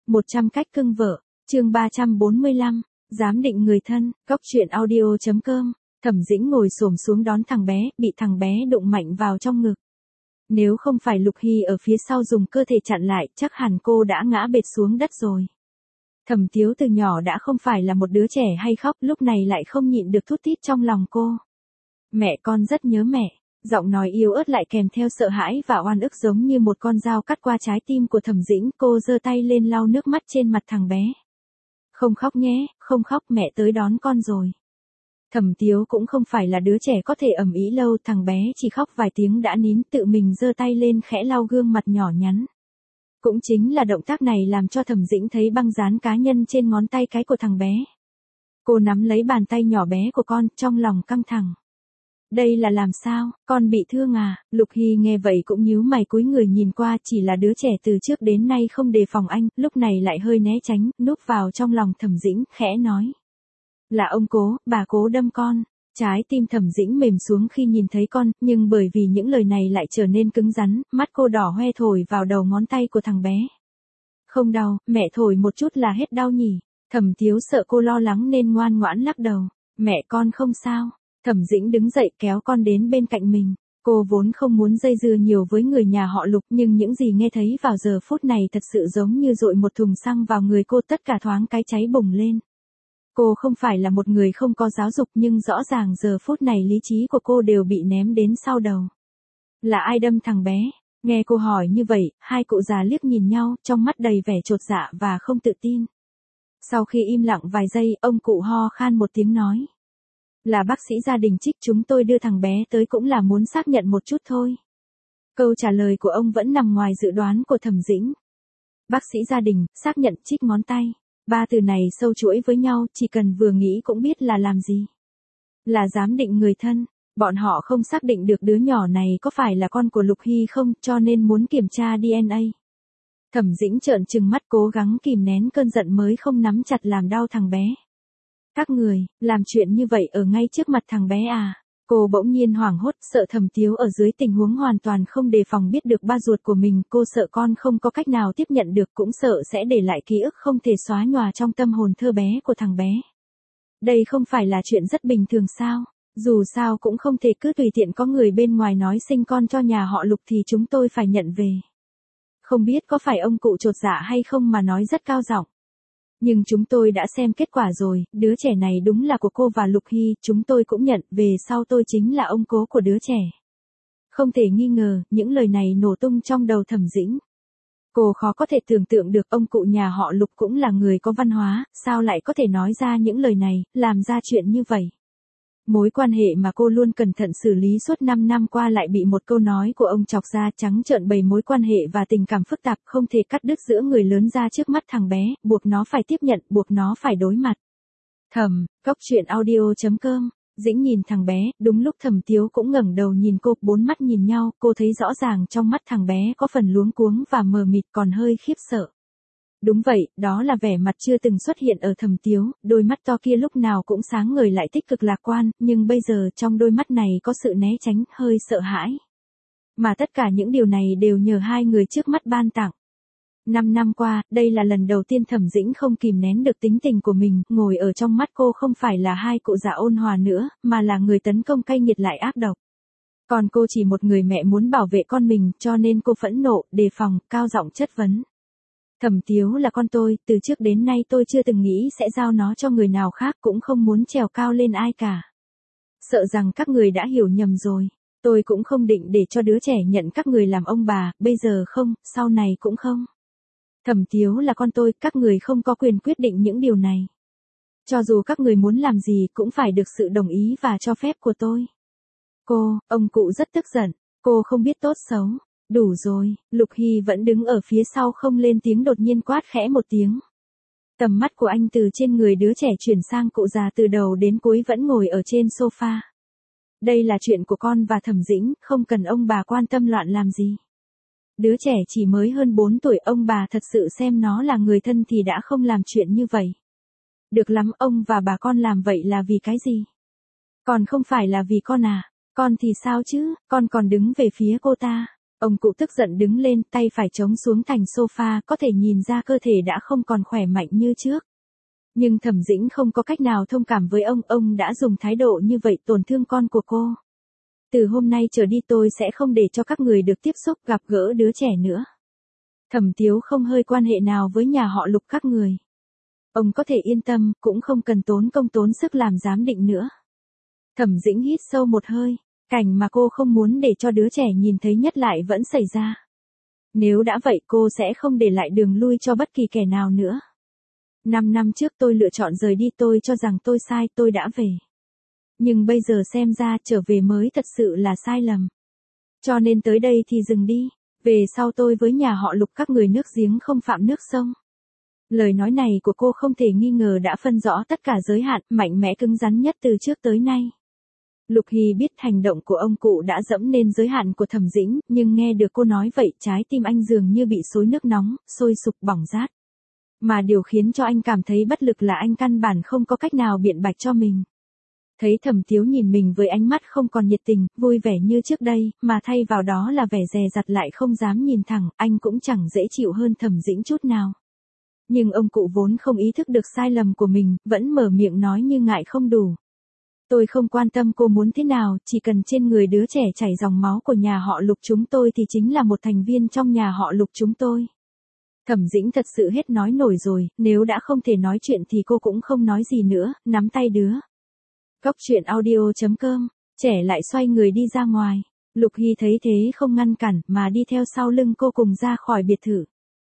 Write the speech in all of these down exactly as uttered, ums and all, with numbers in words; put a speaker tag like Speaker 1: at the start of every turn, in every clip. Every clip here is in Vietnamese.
Speaker 1: một trăm cách cưng vợ, chương ba trăm bốn mươi lăm, giám định người thân, góc truyện audio chấm com. Thẩm Dĩnh ngồi xổm xuống đón thằng bé, bị thằng bé đụng mạnh vào trong ngực. Nếu không phải Lục Hy ở phía sau dùng cơ thể chặn lại, chắc hẳn cô đã ngã bệt xuống đất rồi. Thẩm Tiếu từ nhỏ đã không phải là một đứa trẻ hay khóc, lúc này lại không nhịn được thút thít trong lòng cô. Mẹ, con rất nhớ mẹ. Giọng nói yếu ớt lại kèm theo sợ hãi và oan ức giống như một con dao cắt qua trái tim của Thẩm Dĩnh. Cô giơ tay lên lau nước mắt trên mặt thằng bé. Không khóc nhé, không khóc, mẹ tới đón con rồi. Thẩm Tiếu cũng không phải là đứa trẻ có thể ầm ĩ lâu, thằng bé chỉ khóc vài tiếng đã nín, tự mình giơ tay lên khẽ lau gương mặt nhỏ nhắn. Cũng chính là động tác này làm cho Thẩm Dĩnh thấy băng dán cá nhân trên ngón tay cái của thằng bé. Cô nắm lấy bàn tay nhỏ bé của con, trong lòng căng thẳng. Đây là làm sao, con bị thương à? Lục Hy nghe vậy cũng nhíu mày cúi người nhìn qua, chỉ là đứa trẻ từ trước đến nay không đề phòng anh, lúc này lại hơi né tránh, núp vào trong lòng Thẩm Dĩnh, khẽ nói. Là ông Cố, bà Cố đâm con. Trái tim Thẩm Dĩnh mềm xuống khi nhìn thấy con, nhưng bởi vì những lời này lại trở nên cứng rắn, mắt cô đỏ hoe thổi vào đầu ngón tay của thằng bé. Không đau, mẹ thổi một chút là hết đau nhỉ. Thẩm Tiếu sợ cô lo lắng nên ngoan ngoãn lắc đầu. Mẹ, con không sao. Thẩm Dĩnh đứng dậy kéo con đến bên cạnh mình. Cô vốn không muốn dây dưa nhiều với người nhà họ Lục, nhưng những gì nghe thấy vào giờ phút này thật sự giống như dội một thùng xăng vào người cô, tất cả thoáng cái cháy bùng lên. Cô không phải là một người không có giáo dục, nhưng rõ ràng giờ phút này lý trí của cô đều bị ném đến sau đầu. Là ai đâm thằng bé? Nghe cô hỏi như vậy, hai cụ già liếc nhìn nhau, trong mắt đầy vẻ chột dạ và không tự tin. Sau khi im lặng vài giây, ông cụ ho khan một tiếng nói. Là bác sĩ gia đình Trích, chúng tôi đưa thằng bé tới cũng là muốn xác nhận một chút thôi. Câu trả lời của ông vẫn nằm ngoài dự đoán của Thẩm Dĩnh. Bác sĩ gia đình, xác nhận, chích ngón tay. Ba từ này sâu chuỗi với nhau, chỉ cần vừa nghĩ cũng biết là làm gì. Là giám định người thân, bọn họ không xác định được đứa nhỏ này có phải là con của Lục Hy không, cho nên muốn kiểm tra đê en a. Thẩm Dĩnh trợn trừng mắt cố gắng kìm nén cơn giận mới không nắm chặt làm đau thằng bé. Các người, làm chuyện như vậy ở ngay trước mặt thằng bé à? Cô bỗng nhiên hoảng hốt, sợ Thẩm Tiếu ở dưới tình huống hoàn toàn không đề phòng biết được ba ruột của mình, cô sợ con không có cách nào tiếp nhận được, cũng sợ sẽ để lại ký ức không thể xóa nhòa trong tâm hồn thơ bé của thằng bé. Đây không phải là chuyện rất bình thường sao? Dù sao cũng không thể cứ tùy tiện có người bên ngoài nói sinh con cho nhà họ Lục thì chúng tôi phải nhận về. Không biết có phải ông cụ chột dạ hay không mà nói rất cao giọng. Nhưng chúng tôi đã xem kết quả rồi, đứa trẻ này đúng là của cô và Lục Hy, chúng tôi cũng nhận, về sau tôi chính là ông cố của đứa trẻ. Không thể nghi ngờ, những lời này nổ tung trong đầu Thẩm Dĩnh. Cô khó có thể tưởng tượng được ông cụ nhà họ Lục cũng là người có văn hóa, sao lại có thể nói ra những lời này, làm ra chuyện như vậy. Mối quan hệ mà cô luôn cẩn thận xử lý suốt năm năm qua lại bị một câu nói của ông chọc ra, trắng trợn bày mối quan hệ và tình cảm phức tạp không thể cắt đứt giữa người lớn ra trước mắt thằng bé, buộc nó phải tiếp nhận, buộc nó phải đối mặt. Thẩm, góc truyện audio chấm com. Dĩnh nhìn thằng bé, đúng lúc Thẩm Tiếu cũng ngẩng đầu nhìn cô, bốn mắt nhìn nhau, cô thấy rõ ràng trong mắt thằng bé có phần luống cuống và mờ mịt, còn hơi khiếp sợ. Đúng vậy, đó là vẻ mặt chưa từng xuất hiện ở Thẩm Tiếu, đôi mắt to kia lúc nào cũng sáng ngời lại tích cực lạc quan, nhưng bây giờ trong đôi mắt này có sự né tránh, hơi sợ hãi. Mà tất cả những điều này đều nhờ hai người trước mắt ban tặng. Năm năm qua, đây là lần đầu tiên Thẩm Dĩnh không kìm nén được tính tình của mình, ngồi ở trong mắt cô không phải là hai cụ già ôn hòa nữa, mà là người tấn công cay nghiệt lại ác độc. Còn cô chỉ một người mẹ muốn bảo vệ con mình, cho nên cô phẫn nộ, đề phòng, cao giọng chất vấn. Thẩm Tiếu là con tôi, từ trước đến nay tôi chưa từng nghĩ sẽ giao nó cho người nào khác, cũng không muốn trèo cao lên ai cả. Sợ rằng các người đã hiểu nhầm rồi. Tôi cũng không định để cho đứa trẻ nhận các người làm ông bà, bây giờ không, sau này cũng không. Thẩm Tiếu là con tôi, các người không có quyền quyết định những điều này. Cho dù các người muốn làm gì cũng phải được sự đồng ý và cho phép của tôi. Cô, ông cụ rất tức giận, cô không biết tốt xấu. Đủ rồi, Lục Hy vẫn đứng ở phía sau không lên tiếng, đột nhiên quát khẽ một tiếng. Tầm mắt của anh từ trên người đứa trẻ chuyển sang cụ già từ đầu đến cuối vẫn ngồi ở trên sofa. Đây là chuyện của con và Thẩm Dĩnh, không cần ông bà quan tâm loạn làm gì. Đứa trẻ chỉ mới hơn bốn tuổi, ông bà thật sự xem nó là người thân thì đã không làm chuyện như vậy. Được lắm, ông và bà con làm vậy là vì cái gì? Còn không phải là vì con à? Con thì sao chứ, con còn đứng về phía cô ta. Ông cụ tức giận đứng lên, tay phải chống xuống thành sofa, có thể nhìn ra cơ thể đã không còn khỏe mạnh như trước. Nhưng Thẩm Dĩnh không có cách nào thông cảm với ông, ông đã dùng thái độ như vậy tổn thương con của cô. Từ hôm nay trở đi tôi sẽ không để cho các người được tiếp xúc gặp gỡ đứa trẻ nữa. Thẩm Tiếu không hơi quan hệ nào với nhà họ Lục các người. Ông có thể yên tâm, cũng không cần tốn công tốn sức làm giám định nữa. Thẩm Dĩnh hít sâu một hơi, cảnh mà cô không muốn để cho đứa trẻ nhìn thấy nhất lại vẫn xảy ra. Nếu đã vậy cô sẽ không để lại đường lui cho bất kỳ kẻ nào nữa. Năm năm trước tôi lựa chọn rời đi, tôi cho rằng tôi sai, tôi đã về. Nhưng bây giờ xem ra trở về mới thật sự là sai lầm. Cho nên tới đây thì dừng đi, về sau tôi với nhà họ Lục các người nước giếng không phạm nước sông. Lời nói này của cô không thể nghi ngờ đã phân rõ tất cả giới hạn, mạnh mẽ cứng rắn nhất từ trước tới nay. Lục Hy biết hành động của ông cụ đã dẫm lên giới hạn của Thẩm Dĩnh, nhưng nghe được cô nói vậy trái tim anh dường như bị xối nước nóng, sôi sục bỏng rát. Mà điều khiến cho anh cảm thấy bất lực là anh căn bản không có cách nào biện bạch cho mình. Thấy Thẩm Tiếu nhìn mình với ánh mắt không còn nhiệt tình, vui vẻ như trước đây, mà thay vào đó là vẻ dè dặt lại không dám nhìn thẳng, anh cũng chẳng dễ chịu hơn Thẩm Dĩnh chút nào. Nhưng ông cụ vốn không ý thức được sai lầm của mình, vẫn mở miệng nói như ngại không đủ. Tôi không quan tâm cô muốn thế nào, chỉ cần trên người đứa trẻ chảy dòng máu của nhà họ Lục chúng tôi thì chính là một thành viên trong nhà họ Lục chúng tôi. Thẩm Dĩnh thật sự hết nói nổi rồi, nếu đã không thể nói chuyện thì cô cũng không nói gì nữa, nắm tay đứa. Cóc truyện audio chấm com, trẻ lại xoay người đi ra ngoài. Lục Hy thấy thế không ngăn cản mà đi theo sau lưng cô cùng ra khỏi biệt thự.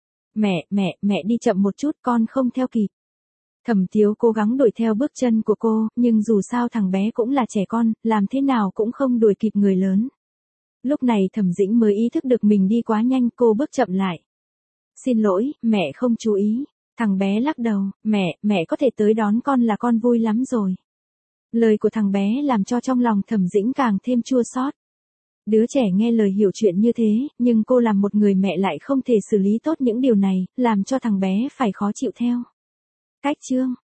Speaker 1: Mẹ, mẹ, mẹ đi chậm một chút con không theo kịp. Thẩm Tiếu cố gắng đuổi theo bước chân của cô, nhưng dù sao thằng bé cũng là trẻ con, làm thế nào cũng không đuổi kịp người lớn. Lúc này Thẩm Dĩnh mới ý thức được mình đi quá nhanh, cô bước chậm lại. Xin lỗi, mẹ không chú ý. Thằng bé lắc đầu, mẹ, mẹ có thể tới đón con là con vui lắm rồi. Lời của thằng bé làm cho trong lòng Thẩm Dĩnh càng thêm chua xót. Đứa trẻ nghe lời hiểu chuyện như thế, nhưng cô làm một người mẹ lại không thể xử lý tốt những điều này, làm cho thằng bé phải khó chịu theo. Cách chương